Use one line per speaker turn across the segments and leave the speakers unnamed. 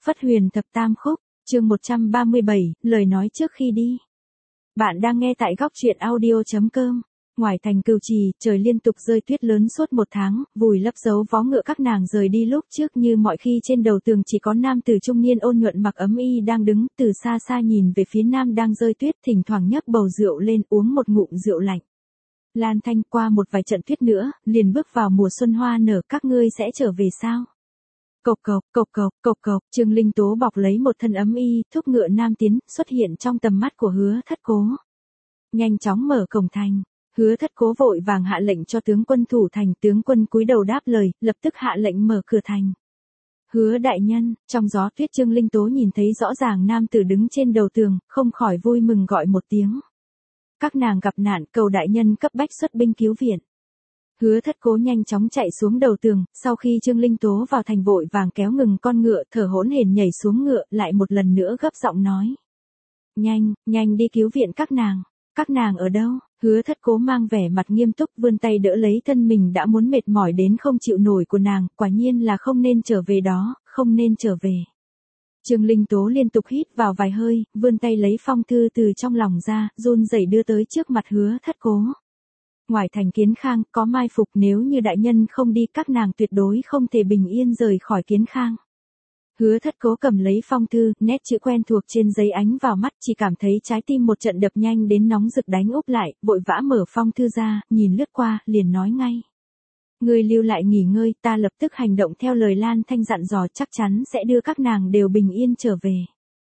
Phất Huyền Thập Tam Khúc, chương 137, lời nói trước khi đi. Bạn đang nghe tại góc truyện audio.com. Ngoài thành Cửu Trì, trời liên tục rơi tuyết lớn suốt 1 tháng, vùi lấp dấu vó ngựa các nàng rời đi lúc trước như mọi khi trên đầu tường chỉ có nam tử trung niên ôn nhuận mặc ấm y đang đứng, từ xa xa nhìn về phía nam đang rơi tuyết, thỉnh thoảng nhấc bầu rượu lên uống một ngụm rượu lạnh. Lan Thanh, qua một vài trận tuyết nữa, liền bước vào mùa xuân hoa nở, các ngươi sẽ trở về sao? Cộc cộc, cộc cộc, cộc cộc, Trương Linh Tố bọc lấy một thân ấm y, thúc ngựa nam tiến, xuất hiện trong tầm mắt của Hứa Thất Cố. Nhanh chóng mở cổng thành. Hứa Thất Cố vội vàng hạ lệnh cho tướng quân thủ thành, tướng quân cúi đầu đáp lời, lập tức hạ lệnh mở cửa thành. Hứa đại nhân, trong gió tuyết Trương Linh Tố nhìn thấy rõ ràng nam tử đứng trên đầu tường, không khỏi vui mừng gọi một tiếng. Các nàng gặp nạn, cầu đại nhân cấp bách xuất binh cứu viện. Hứa Thất Cố nhanh chóng chạy xuống đầu tường, sau khi Trương Linh Tố vào thành vội vàng kéo ngừng con ngựa, thở hổn hển nhảy xuống ngựa, lại một lần nữa gấp giọng nói. Nhanh, nhanh đi cứu viện các nàng ở đâu? Hứa Thất Cố mang vẻ mặt nghiêm túc vươn tay đỡ lấy thân mình đã muốn mệt mỏi đến không chịu nổi của nàng, quả nhiên là không nên trở về đó, không nên trở về. Trương Linh Tố liên tục hít vào vài hơi, vươn tay lấy phong thư từ trong lòng ra, run rẩy đưa tới trước mặt Hứa Thất Cố. Ngoài thành Kiến Khang, có mai phục, nếu như đại nhân không đi các nàng tuyệt đối không thể bình yên rời khỏi Kiến Khang. Hứa Thất Cố cầm lấy phong thư, nét chữ quen thuộc trên giấy ánh vào mắt, chỉ cảm thấy trái tim một trận đập nhanh đến nóng rực đánh úp lại, vội vã mở phong thư ra, nhìn lướt qua, liền nói ngay. Ngươi lưu lại nghỉ ngơi, ta lập tức hành động theo lời Lan Thanh dặn dò, chắc chắn sẽ đưa các nàng đều bình yên trở về.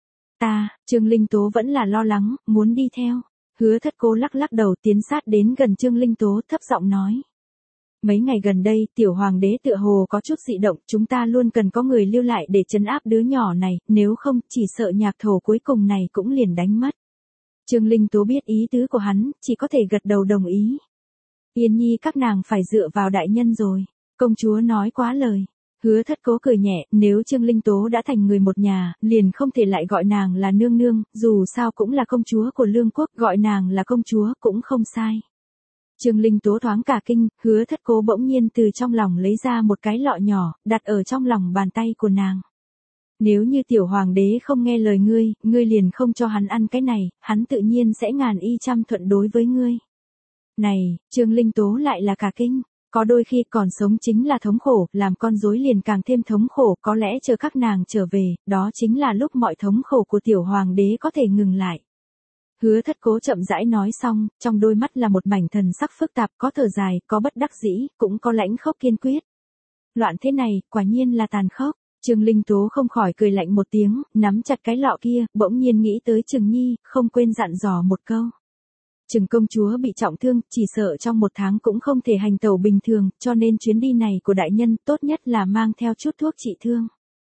Trương Linh Tố vẫn là lo lắng, muốn đi theo. Hứa Thất Cố lắc lắc đầu tiến sát đến gần Trương Linh Tố thấp giọng nói. Mấy ngày gần đây, tiểu hoàng đế tựa hồ có chút dị động, chúng ta luôn cần có người lưu lại để trấn áp đứa nhỏ này, nếu không, chỉ sợ nhạc thổ cuối cùng này cũng liền đánh mất. Trương Linh Tố biết ý tứ của hắn, chỉ có thể gật đầu đồng ý. Yên nhi các nàng phải dựa vào đại nhân rồi, công chúa nói quá lời. Hứa Thất Cố cười nhẹ, nếu Trương Linh Tố đã thành người một nhà, liền không thể lại gọi nàng là nương nương, dù sao cũng là công chúa của Lương Quốc, gọi nàng là công chúa cũng không sai. Trương Linh Tố thoáng cả kinh, Hứa Thất Cố bỗng nhiên từ trong lòng lấy ra một cái lọ nhỏ, đặt ở trong lòng bàn tay của nàng. Nếu như tiểu hoàng đế không nghe lời ngươi liền không cho hắn ăn cái này, hắn tự nhiên sẽ ngàn y trăm thuận đối với ngươi. Này, Trương Linh Tố lại là cả kinh. Có đôi khi còn sống chính là thống khổ, làm con rối liền càng thêm thống khổ, có lẽ chờ các nàng trở về, đó chính là lúc mọi thống khổ của tiểu hoàng đế có thể ngừng lại. Hứa Thất Cố chậm rãi nói xong, trong đôi mắt là một mảnh thần sắc phức tạp, có thở dài, có bất đắc dĩ, cũng có lãnh khốc kiên quyết. Loạn thế này, quả nhiên là tàn khốc. Trương Linh Tố không khỏi cười lạnh một tiếng, nắm chặt cái lọ kia, bỗng nhiên nghĩ tới Trừng Nhi, không quên dặn dò một câu. Trừng công chúa bị trọng thương, chỉ sợ trong 1 tháng cũng không thể hành tẩu bình thường, cho nên chuyến đi này của đại nhân tốt nhất là mang theo chút thuốc trị thương.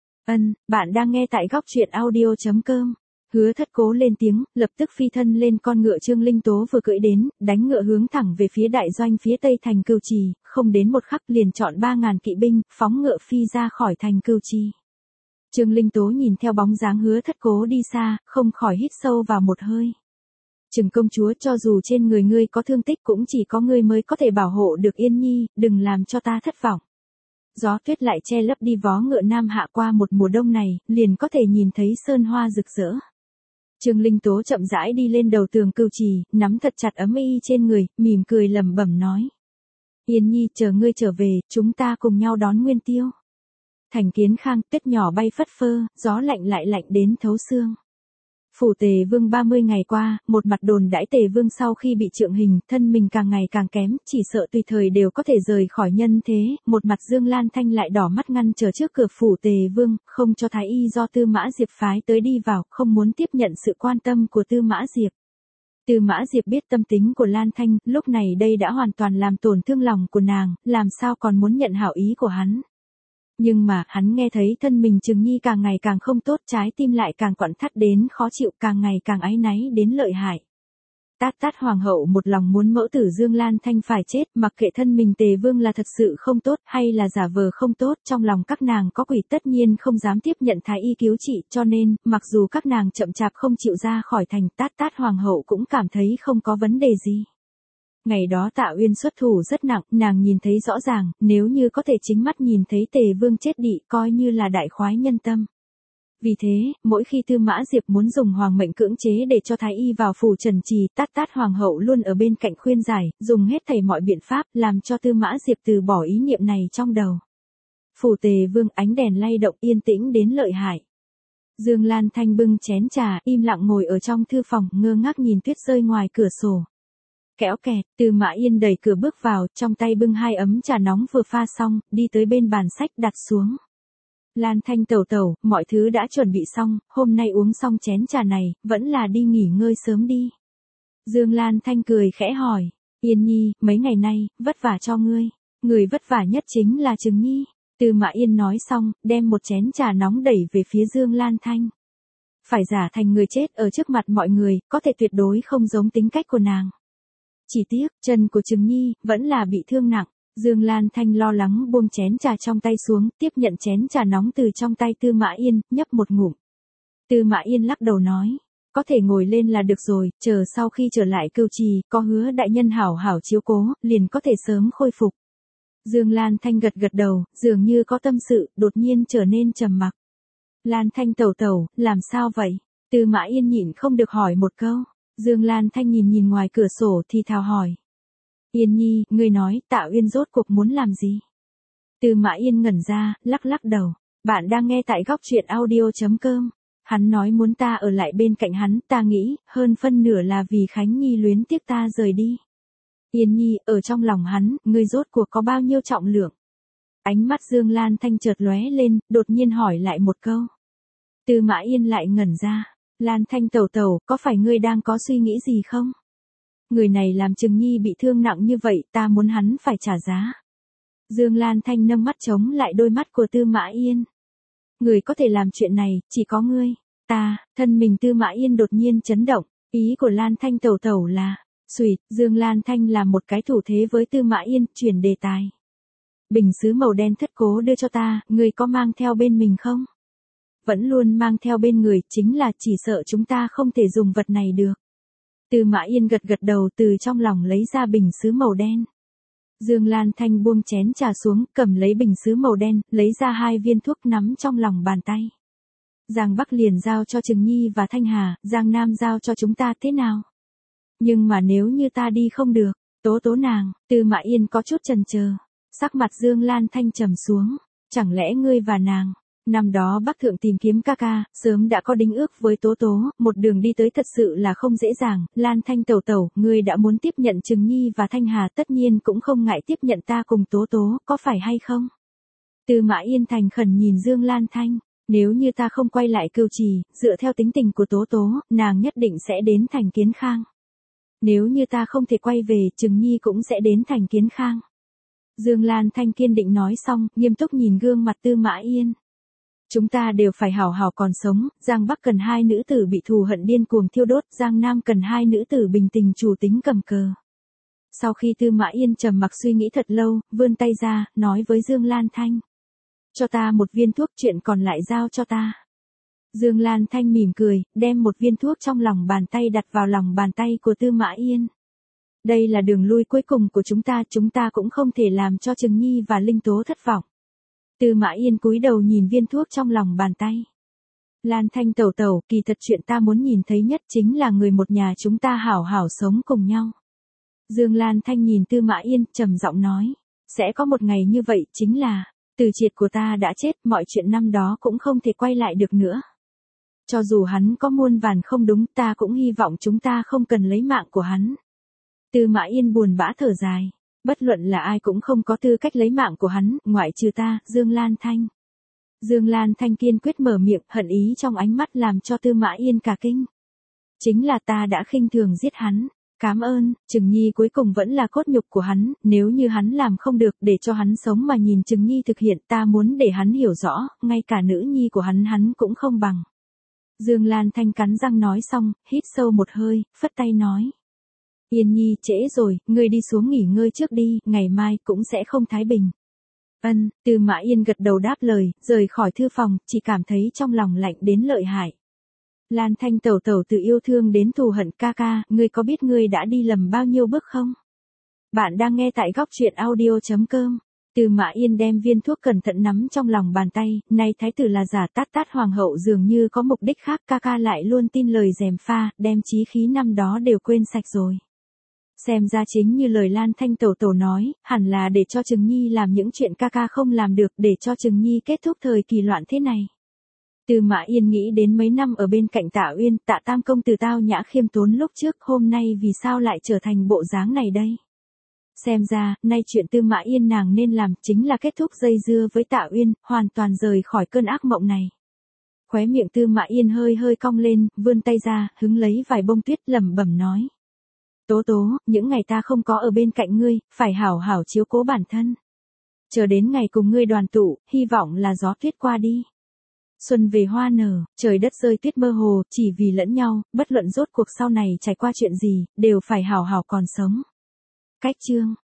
Bạn đang nghe tại góc truyện audio.com. Hứa Thất Cố lên tiếng, lập tức phi thân lên con ngựa Trương Linh Tố vừa cưỡi đến, đánh ngựa hướng thẳng về phía đại doanh phía tây thành Cửu Trì, không đến một khắc liền chọn 3.000 kỵ binh, phóng ngựa phi ra khỏi thành Cửu Trì. Trương Linh Tố nhìn theo bóng dáng Hứa Thất Cố đi xa, không khỏi hít sâu vào một hơi. Trừng công chúa, cho dù trên người ngươi có thương tích cũng chỉ có ngươi mới có thể bảo hộ được Yên Nhi, đừng làm cho ta thất vọng. Gió tuyết lại che lấp đi vó ngựa nam hạ, qua một mùa đông này, liền có thể nhìn thấy sơn hoa rực rỡ. Trương Linh Tố chậm rãi đi lên đầu tường Cửu Trì, nắm thật chặt ấm y trên người, mỉm cười lẩm bẩm nói. Yên Nhi, chờ ngươi trở về, chúng ta cùng nhau đón Nguyên Tiêu. Thành Kiến Khang, tuyết nhỏ bay phất phơ, gió lạnh lại lạnh đến thấu xương. Phủ Tề Vương 30 ngày qua, một mặt đồn đãi Tề Vương sau khi bị trượng hình, thân mình càng ngày càng kém, chỉ sợ tùy thời đều có thể rời khỏi nhân thế, một mặt Dương Lan Thanh lại đỏ mắt ngăn trở trước cửa Phủ Tề Vương, không cho thái y do Tư Mã Diệp phái tới đi vào, không muốn tiếp nhận sự quan tâm của Tư Mã Diệp. Tư Mã Diệp biết tâm tính của Lan Thanh, lúc này đây đã hoàn toàn làm tổn thương lòng của nàng, làm sao còn muốn nhận hảo ý của hắn. Nhưng mà, hắn nghe thấy thân mình Trừng Nhi càng ngày càng không tốt, trái tim lại càng quặn thắt đến khó chịu, càng ngày càng áy náy đến lợi hại. Tát hoàng hậu một lòng muốn mẫu tử Dương Lan Thanh phải chết, mặc kệ thân mình Tề Vương là thật sự không tốt hay là giả vờ không tốt, trong lòng các nàng có quỷ tất nhiên không dám tiếp nhận thái y cứu trị, cho nên, mặc dù các nàng chậm chạp không chịu ra khỏi thành, Tát hoàng hậu cũng cảm thấy không có vấn đề gì. Ngày đó Tạ Uyên xuất thủ rất nặng, nàng nhìn thấy rõ ràng, nếu như có thể chính mắt nhìn thấy Tề Vương chết đi, coi như là đại khoái nhân tâm. Vì thế, mỗi khi Tư Mã Diệp muốn dùng hoàng mệnh cưỡng chế để cho Thái Y vào phủ trần trì, Tát Tát Hoàng hậu luôn ở bên cạnh khuyên giải, dùng hết thảy mọi biện pháp, làm cho Tư Mã Diệp từ bỏ ý niệm này trong đầu. Phủ Tề Vương ánh đèn lay động yên tĩnh đến lợi hại. Dương Lan Thanh bưng chén trà, im lặng ngồi ở trong thư phòng, ngơ ngác nhìn tuyết rơi ngoài cửa sổ. Kéo kẹt, Tư Mã Yên đẩy cửa bước vào, trong tay bưng 2 ấm trà nóng vừa pha xong, đi tới bên bàn sách đặt xuống. Lan Thanh tẩu tẩu, mọi thứ đã chuẩn bị xong, hôm nay uống xong chén trà này, vẫn là đi nghỉ ngơi sớm đi. Dương Lan Thanh cười khẽ hỏi, Yên Nhi, mấy ngày nay, vất vả cho ngươi. Người vất vả nhất chính là Trừng Nhi. Tư Mã Yên nói xong, đem một chén trà nóng đẩy về phía Dương Lan Thanh. Phải giả thành người chết ở trước mặt mọi người, có thể tuyệt đối không giống tính cách của nàng. Chỉ tiếc, chân của Trừng Nhi, vẫn là bị thương nặng. Dương Lan Thanh lo lắng buông chén trà trong tay xuống, tiếp nhận chén trà nóng từ trong tay Tư Mã Yên, nhấp một ngụm. Tư Mã Yên lắc đầu nói, có thể ngồi lên là được rồi, chờ sau khi trở lại Cưu Trì, có Hứa đại nhân hảo hảo chiếu cố, liền có thể sớm khôi phục. Dương Lan Thanh gật gật đầu, dường như có tâm sự, đột nhiên trở nên trầm mặc. Lan Thanh tẩu tẩu, làm sao vậy? Tư Mã Yên nhịn không được hỏi một câu. Dương Lan Thanh nhìn ngoài cửa sổ thì thào hỏi. Yên Nhi, ngươi nói, Tạ Uyên rốt cuộc muốn làm gì? Tư Mã Yên ngẩn ra, lắc lắc đầu. Bạn đang nghe tại góc truyện audio.com. Hắn nói muốn ta ở lại bên cạnh hắn, ta nghĩ, hơn phân nửa là vì Khánh Nhi luyến tiếc ta rời đi. Yên Nhi, ở trong lòng hắn, ngươi rốt cuộc có bao nhiêu trọng lượng? Ánh mắt Dương Lan Thanh chợt lóe lên, đột nhiên hỏi lại một câu. Tư Mã Yên lại ngẩn ra. Lan Thanh tẩu tẩu, có phải ngươi đang có suy nghĩ gì không? Người này làm Trừng Nhi bị thương nặng như vậy, ta muốn hắn phải trả giá. Dương Lan Thanh nâng mắt chống lại đôi mắt của Tư Mã Yên. Người có thể làm chuyện này, chỉ có ngươi. Ta, thân mình Tư Mã Yên đột nhiên chấn động, ý của Lan Thanh tẩu tẩu là, xuỵt, Dương Lan Thanh làm một cái thủ thế với Tư Mã Yên, chuyển đề tài. Bình sứ màu đen thất cố đưa cho ta, ngươi có mang theo bên mình không? Vẫn luôn mang theo bên người, chính là chỉ sợ chúng ta không thể dùng vật này được. Tư Mã Yên gật gật đầu, từ trong lòng lấy ra bình sứ màu đen. Dương Lan Thanh buông chén trà xuống, cầm lấy bình sứ màu đen, lấy ra 2 viên thuốc nắm trong lòng bàn tay. Giang Bắc liền giao cho Trừng Nhi và Thanh Hà, Giang Nam giao cho chúng ta thế nào? Nhưng mà nếu như ta đi không được, tố tố nàng, Tư Mã Yên có chút chần chờ. Sắc mặt Dương Lan Thanh trầm xuống, chẳng lẽ ngươi và nàng, năm đó Bắc Thượng tìm kiếm ca ca, sớm đã có đính ước với Tố Tố, một đường đi tới thật sự là không dễ dàng, Lan Thanh tẩu tẩu, ngươi đã muốn tiếp nhận Trừng Nhi và Thanh Hà tất nhiên cũng không ngại tiếp nhận ta cùng Tố Tố, có phải hay không? Tư Mã Yên thành khẩn nhìn Dương Lan Thanh, nếu như ta không quay lại Cưu Trì, dựa theo tính tình của Tố Tố, nàng nhất định sẽ đến thành Kiến Khang. Nếu như ta không thể quay về, Trừng Nhi cũng sẽ đến thành Kiến Khang. Dương Lan Thanh kiên định nói xong, nghiêm túc nhìn gương mặt Tư Mã Yên. Chúng ta đều phải hảo hảo còn sống, Giang Bắc cần 2 nữ tử bị thù hận điên cuồng thiêu đốt, Giang Nam cần 2 nữ tử bình tình chủ tính cầm cờ. Sau khi Tư Mã Yên trầm mặc suy nghĩ thật lâu, vươn tay ra, nói với Dương Lan Thanh. Cho ta một viên thuốc, chuyện còn lại giao cho ta. Dương Lan Thanh mỉm cười, đem một viên thuốc trong lòng bàn tay đặt vào lòng bàn tay của Tư Mã Yên. Đây là đường lui cuối cùng của chúng ta cũng không thể làm cho Trừng Nhi và Linh Tố thất vọng. Tư Mã Yên cúi đầu nhìn viên thuốc trong lòng bàn tay. Lan Thanh tẩu tẩu, kỳ thật chuyện ta muốn nhìn thấy nhất chính là người một nhà chúng ta hảo hảo sống cùng nhau. Dương Lan Thanh nhìn Tư Mã Yên, trầm giọng nói, sẽ có một ngày như vậy, chính là, Từ Triệt của ta đã chết, mọi chuyện năm đó cũng không thể quay lại được nữa. Cho dù hắn có muôn vàn không đúng, ta cũng hy vọng chúng ta không cần lấy mạng của hắn. Tư Mã Yên buồn bã thở dài. Bất luận là ai cũng không có tư cách lấy mạng của hắn, ngoại trừ ta, Dương Lan Thanh. Dương Lan Thanh kiên quyết mở miệng, hận ý trong ánh mắt làm cho Tư Mã Yên cả kinh. Chính là ta đã khinh thường giết hắn. Cám ơn, Trừng Nhi cuối cùng vẫn là cốt nhục của hắn, nếu như hắn làm không được để cho hắn sống mà nhìn Trừng Nhi thực hiện, ta muốn để hắn hiểu rõ, ngay cả nữ nhi của hắn cũng không bằng. Dương Lan Thanh cắn răng nói xong, hít sâu một hơi, phất tay nói. Yên Nhi, trễ rồi, ngươi đi xuống nghỉ ngơi trước đi, ngày mai cũng sẽ không thái bình. Ân, Tư Mã Yên gật đầu đáp lời, rời khỏi thư phòng, chỉ cảm thấy trong lòng lạnh đến lợi hại. Lan Thanh tẩu tẩu từ yêu thương đến thù hận, ca ca, ngươi có biết ngươi đã đi lầm bao nhiêu bước không? Bạn đang nghe tại góc truyện audio.com. Tư Mã Yên đem viên thuốc cẩn thận nắm trong lòng bàn tay, nay thái tử là giả, Tát Tát hoàng hậu dường như có mục đích khác, ca ca lại luôn tin lời gièm pha, đem chí khí năm đó đều quên sạch rồi. Xem ra chính như lời Lan Thanh tổ tổ nói, hẳn là để cho Trừng Nhi làm những chuyện ca ca không làm được, để cho Trừng Nhi kết thúc thời kỳ loạn thế này. Tư Mã Yên nghĩ đến mấy năm ở bên cạnh Tạ Uyên, Tạ Tam công tử tao nhã khiêm tốn lúc trước, hôm nay vì sao lại trở thành bộ dáng này đây? Xem ra, nay chuyện Tư Mã Yên nàng nên làm chính là kết thúc dây dưa với Tạ Uyên, hoàn toàn rời khỏi cơn ác mộng này. Khóe miệng Tư Mã Yên hơi hơi cong lên, vươn tay ra, hứng lấy vài bông tuyết, lẩm bẩm nói. Tố tố, những ngày ta không có ở bên cạnh ngươi, phải hảo hảo chiếu cố bản thân. Chờ đến ngày cùng ngươi đoàn tụ, hy vọng là gió tuyết qua đi. Xuân về hoa nở, trời đất rơi tuyết mơ hồ, chỉ vì lẫn nhau, bất luận rốt cuộc sau này trải qua chuyện gì, đều phải hảo hảo còn sống. Cách chương